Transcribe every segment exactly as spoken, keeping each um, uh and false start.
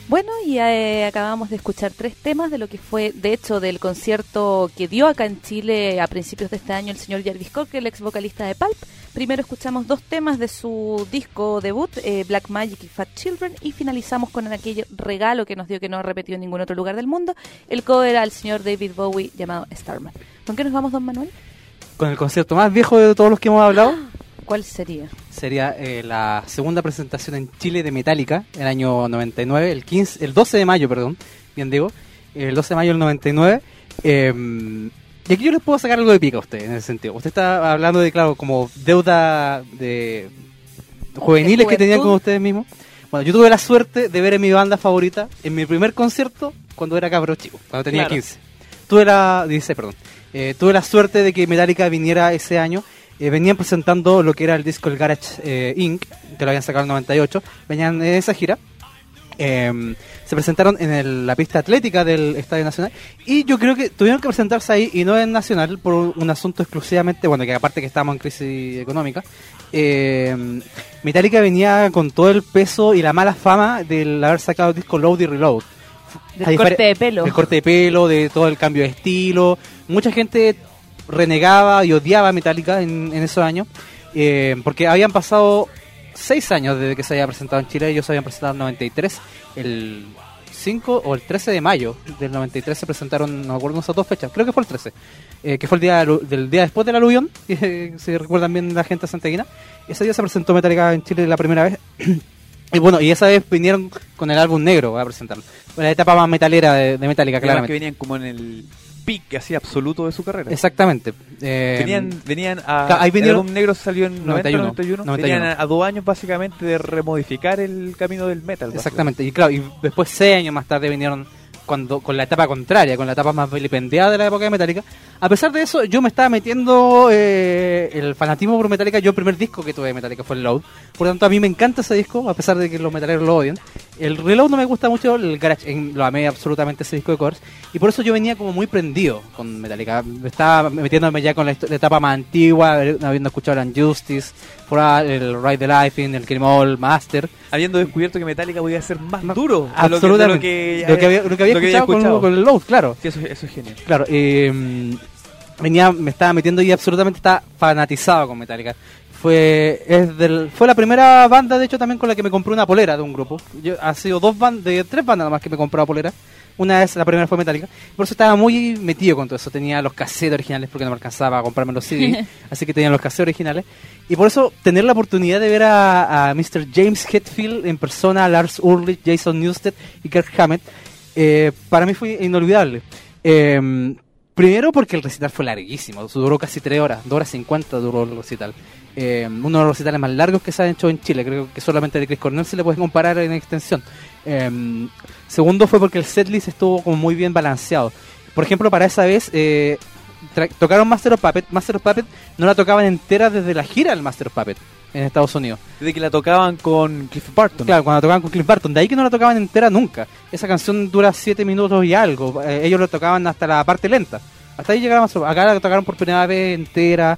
Bueno, y eh, acabamos de escuchar tres temas de lo que fue, de hecho, del concierto que dio acá en Chile a principios de este año el señor Jarvis Cocker, el ex vocalista de Pulp. Primero escuchamos dos temas de su disco debut, eh, Black Magic y Fat Children, y finalizamos con aquel regalo que nos dio que no ha repetido en ningún otro lugar del mundo, el cover al señor David Bowie llamado Starman. ¿Con qué nos vamos, don Manuel? Con el concierto más viejo de todos los que hemos hablado. ¿Cuál sería? Sería eh, la segunda presentación en Chile de Metallica, el año noventa y nueve, el quince, el doce de mayo, perdón, bien digo, el doce de mayo del noventa y nueve. Eh, y aquí yo les puedo sacar algo de pica a usted, en ese sentido. Usted está hablando de, claro, como deuda de juveniles que tenían con ustedes mismos. Bueno, yo tuve la suerte de ver a mi banda favorita en mi primer concierto cuando era cabro chico, cuando tenía claro. quince. Tuve la, dieciséis, perdón. Eh, tuve la suerte de que Metallica viniera ese año. Eh, venían presentando lo que era el disco El Garage eh, incorporated, que lo habían sacado en el noventa y ocho. Venían en esa gira. Eh, se presentaron en el, la pista atlética del Estadio Nacional. Y yo creo que tuvieron que presentarse ahí y no en Nacional por un asunto exclusivamente, bueno, que aparte que estábamos en crisis económica. Eh, Metallica venía con todo el peso y la mala fama del haber sacado el disco Load y Reload. Del corte de pelo. El corte de pelo, de todo el cambio de estilo. Mucha gente renegaba y odiaba a Metallica en, en esos años, eh, porque habían pasado seis años desde que se había presentado en Chile. Ellos se habían presentado en noventa y tres, el cinco o el trece de mayo del noventa y tres se presentaron, no me acuerdo esas dos fechas, creo que fue el trece, eh, que fue el día del día después del aluvión, que se recuerdan bien la gente santiaguina. Ese día se presentó Metallica en Chile la primera vez. Y bueno, y esa vez vinieron con el álbum negro a presentarlo, la etapa más metalera de, de Metallica, claramente. Que venían como en el pic así absoluto de su carrera. Exactamente. Eh, venían venían a ahí vinieron, el álbum negro salió en noventa, noventa y uno, noventa y uno. Venían a, a dos años básicamente de remodificar el camino del metal. Exactamente. Y claro, y después seis años más tarde vinieron cuando con la etapa contraria, con la etapa más vilipendiada de la época de Metallica. A pesar de eso, yo me estaba metiendo eh, el fanatismo por Metallica. Yo el primer disco que tuve de Metallica fue el Load. Por lo tanto, a mí me encanta ese disco, a pesar de que los metaleros lo odian. El Reload no me gusta mucho, el Garage en, lo amé absolutamente ese disco de covers. Y por eso yo venía como muy prendido con Metallica. Estaba metiéndome ya con la, la etapa más antigua, habiendo escuchado el Unjustice, el Ride the Life In, el Kill 'Em All, Master. Habiendo descubierto que Metallica podía ser más no, duro. Absolutamente. Lo que, lo que, lo que había, lo que había, lo que escuchado, había escuchado. Con, con el Load, claro. Sí, eso, eso es genial. Claro, eh, venía, me estaba metiendo y absolutamente estaba fanatizado con Metallica. Fue es del, fue la primera banda, de hecho, también con la que me compré una polera de un grupo. Yo, ha sido dos bandas, de tres bandas nada más que me he comprado polera. Una vez, la primera fue Metallica. Por eso estaba muy metido con todo eso. Tenía los cassettes originales porque no me alcanzaba a comprarme los C D. Así que tenía los cassettes originales. Y por eso tener la oportunidad de ver a, a mister James Hetfield en persona, a Lars Ulrich, Jason Newsted y Kirk Hammett, eh, para mí fue inolvidable. Eh, primero porque el recital fue larguísimo. Duró casi tres horas. dos horas cincuenta duró el recital. Eh, uno de los recitales más largos que se han hecho en Chile. Creo que solamente de Chris Cornell se le puede comparar en extensión. Eh, segundo fue porque el setlist estuvo como muy bien balanceado. Por ejemplo, para esa vez eh, tra- tocaron Master of Puppets. Master of Puppets no la tocaban entera desde la gira del Master of Puppets en Estados Unidos. Desde que la tocaban con Cliff Burton. Claro, cuando la tocaban con Cliff Burton. De ahí que no la tocaban entera nunca. Esa canción dura siete minutos y algo. Eh, ellos la tocaban hasta la parte lenta. Hasta ahí llegaron. Acá la tocaron por primera vez entera.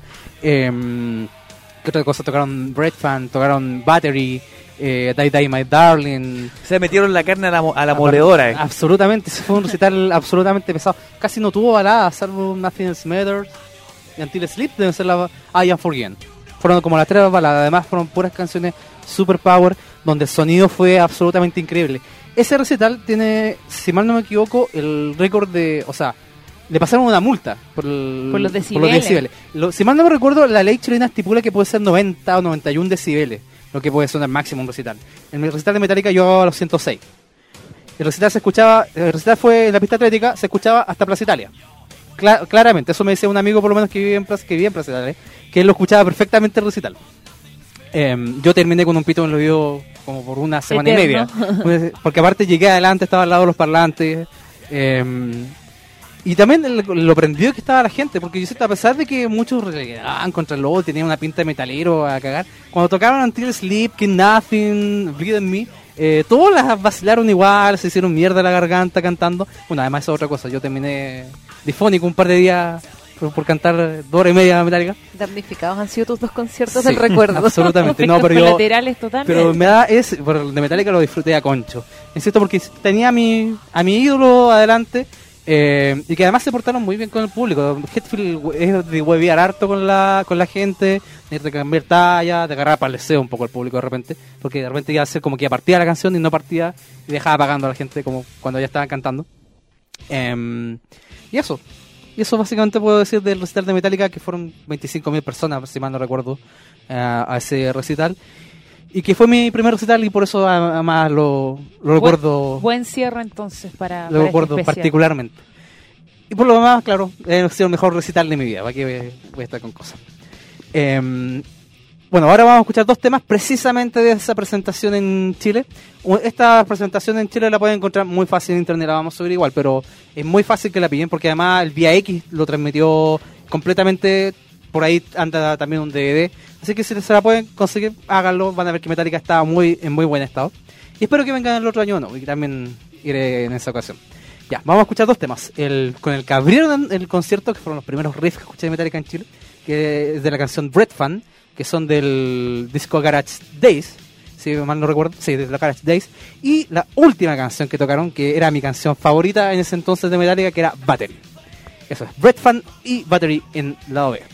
Eh, ¿Qué otra cosa? Tocaron Breadfan, tocaron Battery, eh, Die Die My Darling. Se metieron la carne a la, a la moledora. Eh. Absolutamente, ese fue un recital absolutamente pesado. Casi no tuvo baladas, salvo Nothing Else Matters y Until Sleep, deben ser la I Am Forgiven. Fueron como las tres baladas, además fueron puras canciones super power, donde el sonido fue absolutamente increíble. Ese recital tiene, si mal no me equivoco, el récord de, o sea, le pasaron una multa por, el, por los decibeles. Por los decibeles. Lo, si mal no me recuerdo, la ley chilena estipula que puede ser noventa o noventa y uno decibeles, lo que puede sonar máximo un recital. En el recital de Metallica yo a los ciento seis. El recital se escuchaba, el recital fue en la pista atlética, se escuchaba hasta Plaza Italia. Cla- claramente, eso me decía un amigo por lo menos que vivía en Plaza, que vivía en Plaza Italia, que él lo escuchaba perfectamente el recital. Eh, yo terminé con un pito en el oído como por una semana Eterno. y media. Porque aparte llegué adelante, estaba al lado de los parlantes. Eh, Y también lo prendido que estaba la gente, porque yo sé, a pesar de que muchos renegaban contra el lobo, tenían una pinta de metalero a cagar, cuando tocaron Until Sleep, King Nothing, Bleed in Me, eh, todos las vacilaron igual, se hicieron mierda la garganta cantando. Bueno, además es otra cosa, yo terminé difónico un par de días por, por cantar dos horas y media Metallica. Damnificados han sido tus dos conciertos Sí, del recuerdo. absolutamente. No, pero yo- colaterales totalmente. Pero me da es, por el de Metallica lo disfruté a concho. Insisto, porque tenía a mi, a mi ídolo adelante, eh, y que además se portaron muy bien con el público. Hetfield es de huevear harto con la, con la gente, de cambiar talla, de agarrar paleseo un poco al público de repente, porque de repente iba a ser como que ya partía la canción y no partía, y dejaba pagando a la gente como cuando ya estaban cantando. Em, y eso. Y eso básicamente puedo decir del recital de Metallica, que fueron veinticinco mil personas, si mal no recuerdo, eh, a ese recital. Y que fue mi primer recital y por eso además lo, lo recuerdo, Buen cierre entonces para, lo para recuerdo este especial. particularmente. Y por lo demás, claro, ha sido el mejor recital de mi vida, para que voy, voy a estar con cosas. Em, bueno, ahora vamos a escuchar dos temas precisamente de esa presentación en Chile. U- Esta presentación en Chile la pueden encontrar muy fácil en internet, la vamos a subir igual, pero es muy fácil que la pillen porque además el Vía X lo transmitió completamente, por ahí anda también un D V D, así que si se la pueden conseguir, háganlo, van a ver que Metallica está muy, en muy buen estado. Y espero que vengan el otro año o no, y que también iré en esa ocasión. Ya, vamos a escuchar dos temas. El, con el que abrieron el concierto, que fueron los primeros riffs que escuché de Metallica en Chile, que es de la canción Bread Fan, que son del disco Garage Days, si mal no recuerdo, sí, de la Garage Days. Y la última canción que tocaron, que era mi canción favorita en ese entonces de Metallica, que era Battery. Eso es, Bread Fan y Battery en lado B.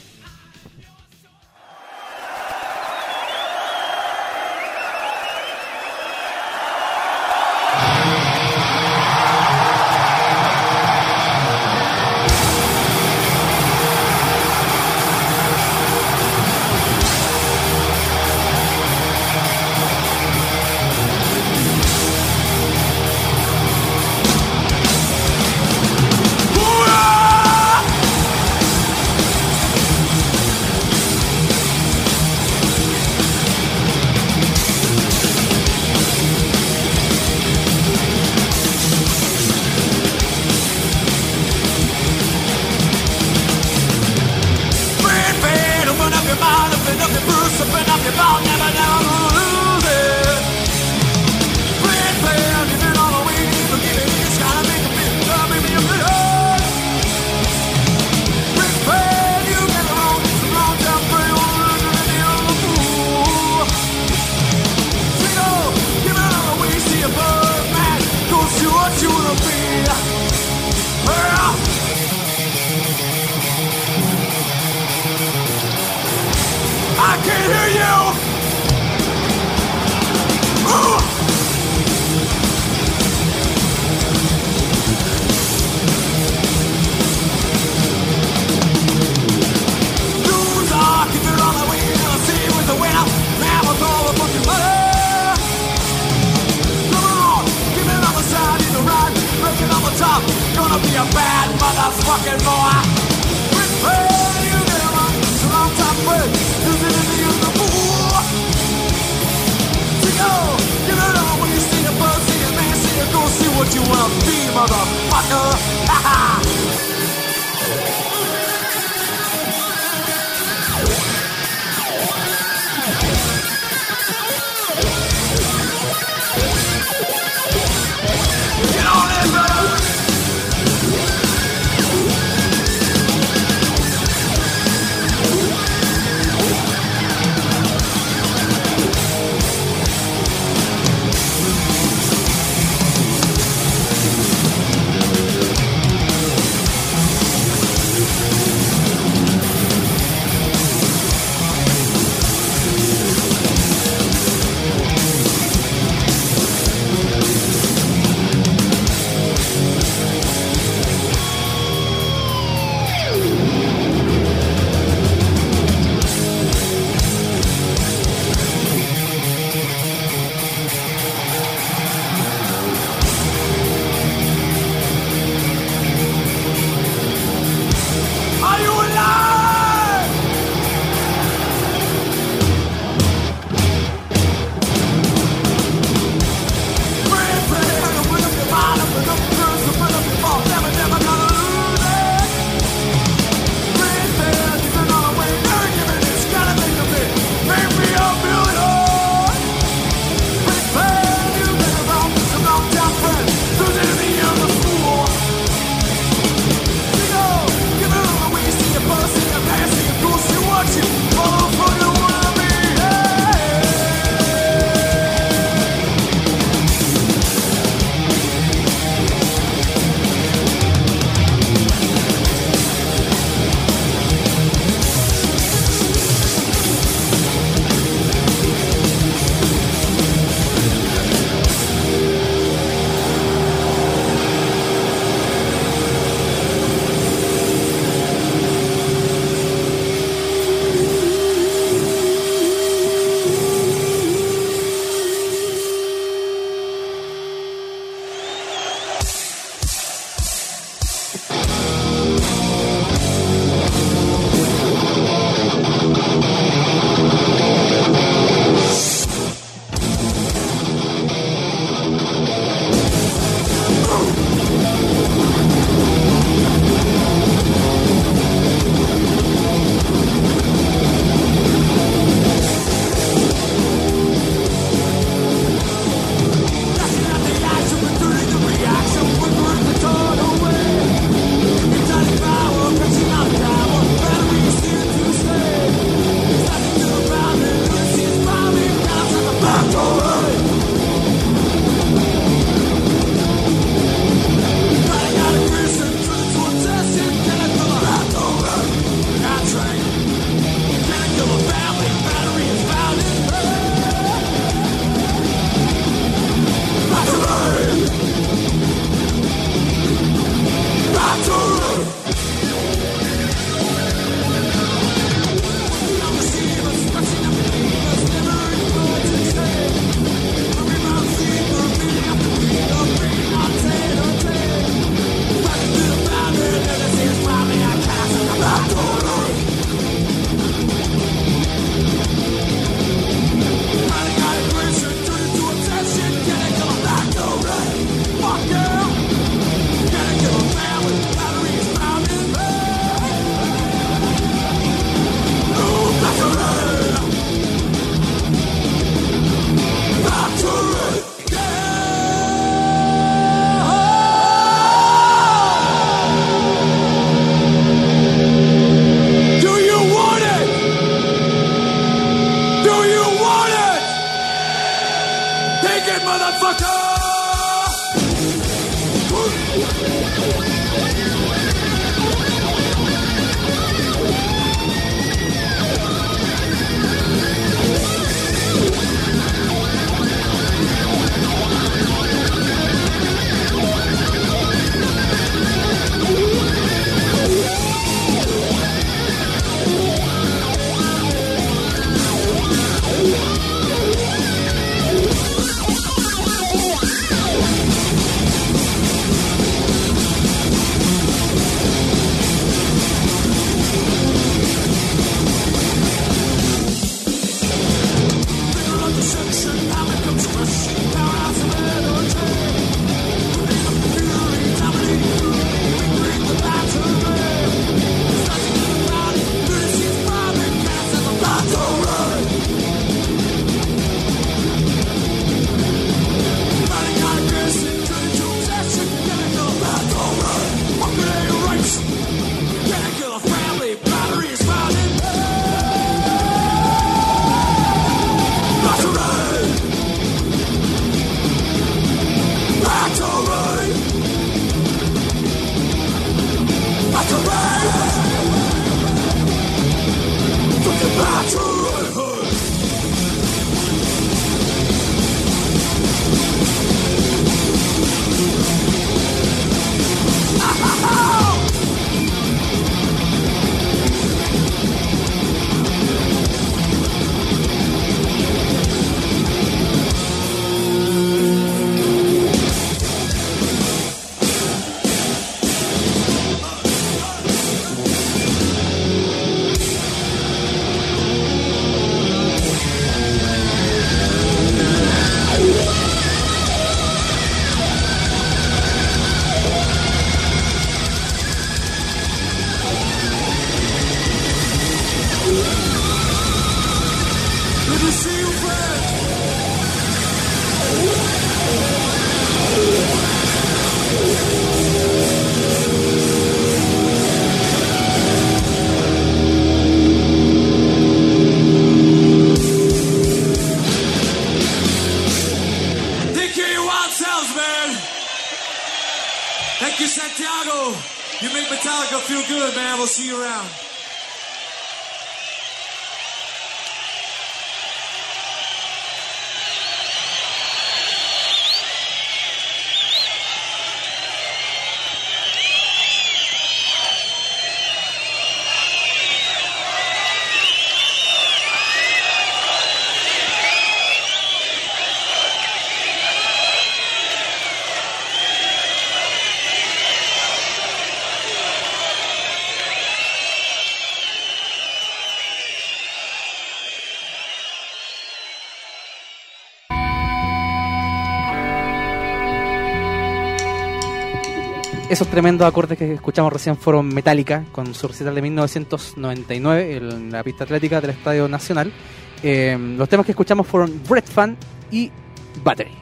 Esos tremendos acordes que escuchamos recién fueron Metallica, con su recital de mil novecientos noventa y nueve en la pista atlética del Estadio Nacional. Eh, los temas que escuchamos fueron Breath Fan y Battery.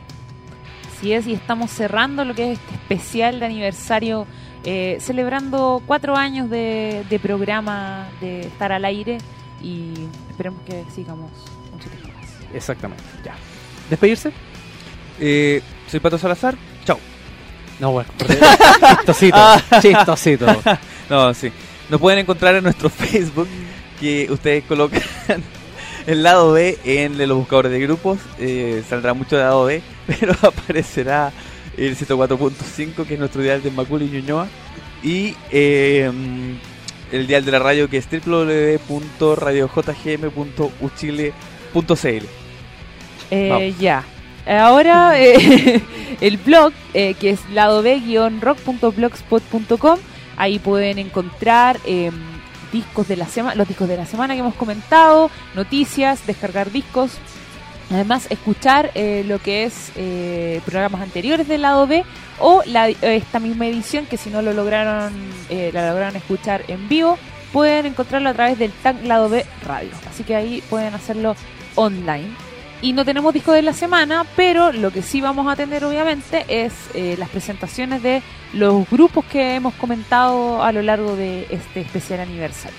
Así es, y estamos cerrando lo que es este especial de aniversario, eh, celebrando cuatro años de, de programa, de estar al aire, y esperemos que sigamos mucho tiempo más. Exactamente, ya. ¿Despedirse? Eh, soy Pato Salazar, chao. No, bueno, chistosito, chistosito. No, sí. Nos pueden encontrar en nuestro Facebook, que ustedes colocan el lado B en los buscadores de grupos. Eh, saldrá mucho de lado B, pero aparecerá el ciento cuatro punto cinco, que es nuestro dial de Macul y Ñuñoa. Y eh, el dial de la radio, que es doble u doble u doble u punto radio j g m punto u chile punto c l. Eh, ya. Ahora eh, el blog, eh, que es lado b guion rock punto blogspot punto com. Ahí pueden encontrar eh, discos de la semana, los discos de la semana que hemos comentado, noticias, descargar discos. Además, escuchar eh, lo que es eh, programas anteriores del lado B, o la, esta misma edición, que si no lo lograron eh, la lograron escuchar en vivo, pueden encontrarlo a través del tag Lado B Radio. Así que ahí pueden hacerlo online. Y no tenemos disco de la semana, pero lo que sí vamos a tener, obviamente, es eh, las presentaciones de los grupos que hemos comentado a lo largo de este especial aniversario.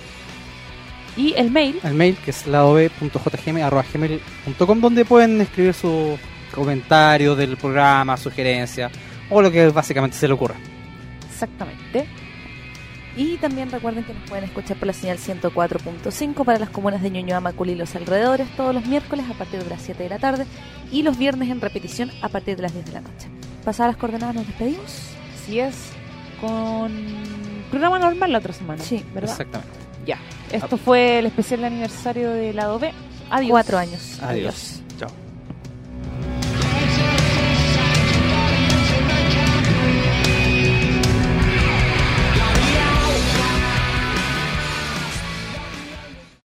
Y el mail. El mail, que es lado b punto j g m arroba gmail punto com, donde pueden escribir su, comentarios del programa, sugerencias o lo que básicamente se le ocurra. Exactamente. Y también recuerden que nos pueden escuchar por la señal ciento cuatro punto cinco para las comunas de Ñuñoa, Macul y los alrededores todos los miércoles a partir de las siete de la tarde y los viernes en repetición a partir de las diez de la noche. Pasadas las coordenadas nos despedimos. Así es, con programa normal la otra semana. Sí, ¿verdad? Exactamente. Ya. Esto fue el especial de aniversario de Lado B. Adiós. Cuatro años. Adiós.